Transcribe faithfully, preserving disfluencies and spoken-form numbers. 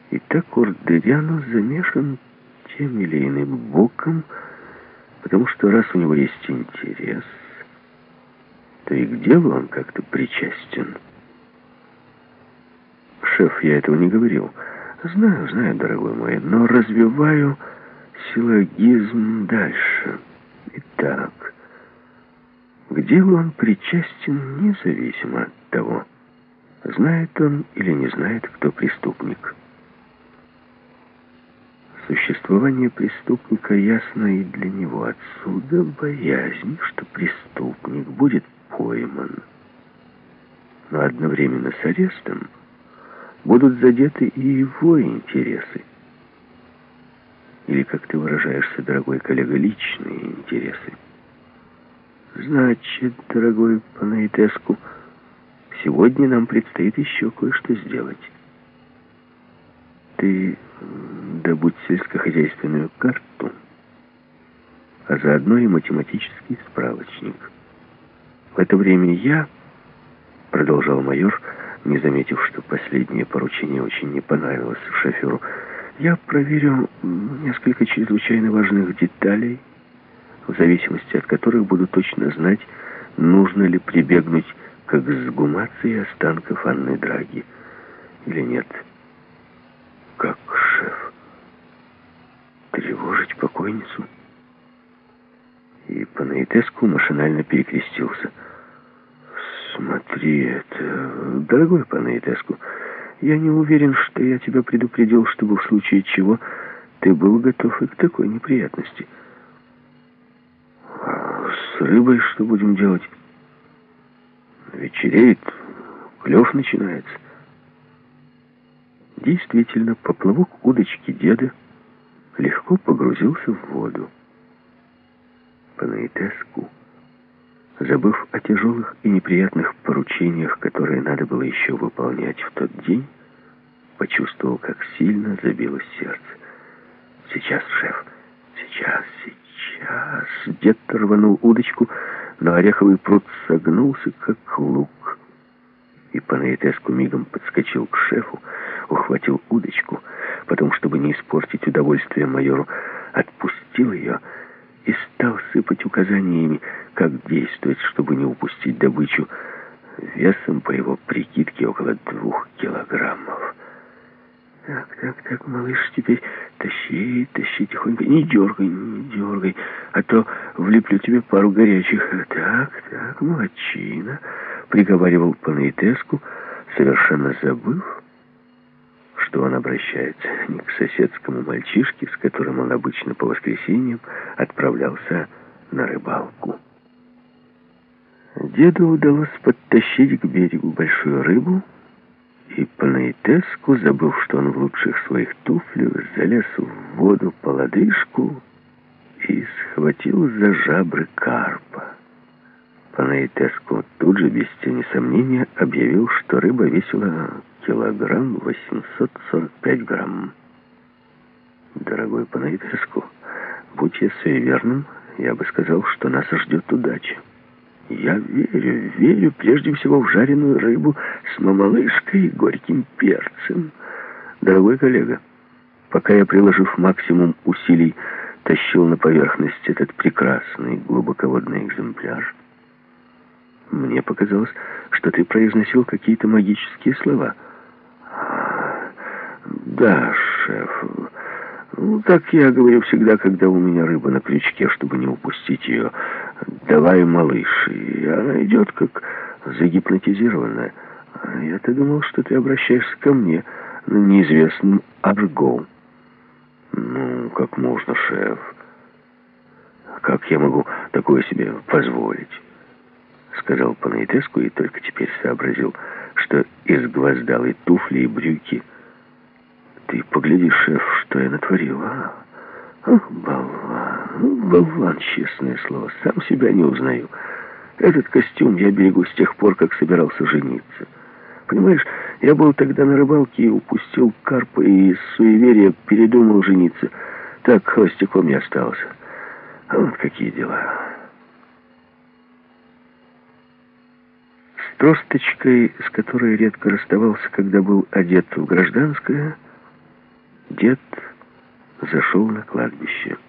И так Ордериано замешан тем или иным боком, потому что раз у него есть интерес, то и к делу он как-то причастен. Шеф, я этого не говорил. Знаю, знаю, дорогой мой, но развиваю силлогизм дальше. Итак, к делу он причастен независимо от того, знает он или не знает, кто преступник. Существование преступника ясно и для него. Отсюда боязнь, что преступник будет пойман. Но одновременно с арестом будут задеты и его интересы. Или, как ты выражаешься, дорогой коллега, личные интересы. Значит, дорогой Панаитеску, сегодня нам предстоит еще кое-что сделать. Ты добудь сельскохозяйственную карту, а заодно и математический справочник. В это время я, продолжал майор, не заметив, что последнее поручение очень не понравилось шоферу, я проверю несколько чрезвычайно важных деталей, в зависимости от которых буду точно знать, нужно ли прибегнуть к эксгумации останков Анны Драги или нет. Как, шеф? Тревожить покойницу? И Панаитеску машинально перекрестился. Смотри, это... Дорогой Панаитеску, я не уверен, что я тебя предупредил, чтобы в случае чего ты был готов и к такой неприятности. А с рыбой что будем делать? Вечереет, клев начинается. Действительно, поплавок удочки деда легко погрузился в воду. Панаитеску, забыв о тяжелых и неприятных поручениях, которые надо было еще выполнять в тот день, почувствовал, как сильно забилось сердце. «Сейчас, шеф, сейчас, сейчас!» Дед рванул удочку, но ореховый пруд согнулся, как лук. И Панаитеску мигом подскочил к шефу, ухватил удочку, потом, чтобы не испортить удовольствие майору, отпустил ее и стал сыпать указаниями, как действовать, чтобы не упустить добычу, весом, по его прикидке, около двух килограммов. «Так, так, так, малыш, теперь тащи, тащи тихонько, не дергай, не дергай, а то влеплю тебе пару горячих. Так, так, молодчина», — приговаривал Панаитеску, совершенно забыв, что он обращается не к соседскому мальчишке, с которым он обычно по воскресеньям отправлялся на рыбалку. Деду удалось подтащить к берегу большую рыбу, и Панаитеску, забыв, что он в лучших своих туфлях, залез в воду по лодыжку и схватил за жабры карпа. Панаитеску тут же, без тени сомнения, объявил, что рыба весила килограмм восемьсот сорок пять грамм. Дорогой Панаитеску, будь я суеверным, я бы сказал, что нас ждет удача. Я верю, верю прежде всего в жареную рыбу с мамалышкой и горьким перцем. Дорогой коллега, пока я, приложив максимум усилий, тащил на поверхность этот прекрасный глубоководный экземпляр, мне показалось, что ты произносил какие-то магические слова. Да, шеф. Ну, так я говорю всегда, когда у меня рыба на крючке, чтобы не упустить ее. «Давай, малыш». И она идет, как загипнотизированная. Я-то думал, что ты обращаешься ко мне на неизвестном арго. Ну, как можно, шеф? Как я могу такое себе позволить? Сказал Панаитеску и только теперь сообразил, что изгвоздалые туфли и брюки. Ты погляди, шеф, что я натворил, а? Ах, болван, болван, честное слово, сам себя не узнаю. Этот костюм я берегу с тех пор, как собирался жениться. Понимаешь, я был тогда на рыбалке и упустил карпа, и из суеверия передумал жениться. Так холостяком я остался. А вот какие дела. С тросточкой, с которой редко расставался, когда был одет в гражданское, Дед зашел на кладбище.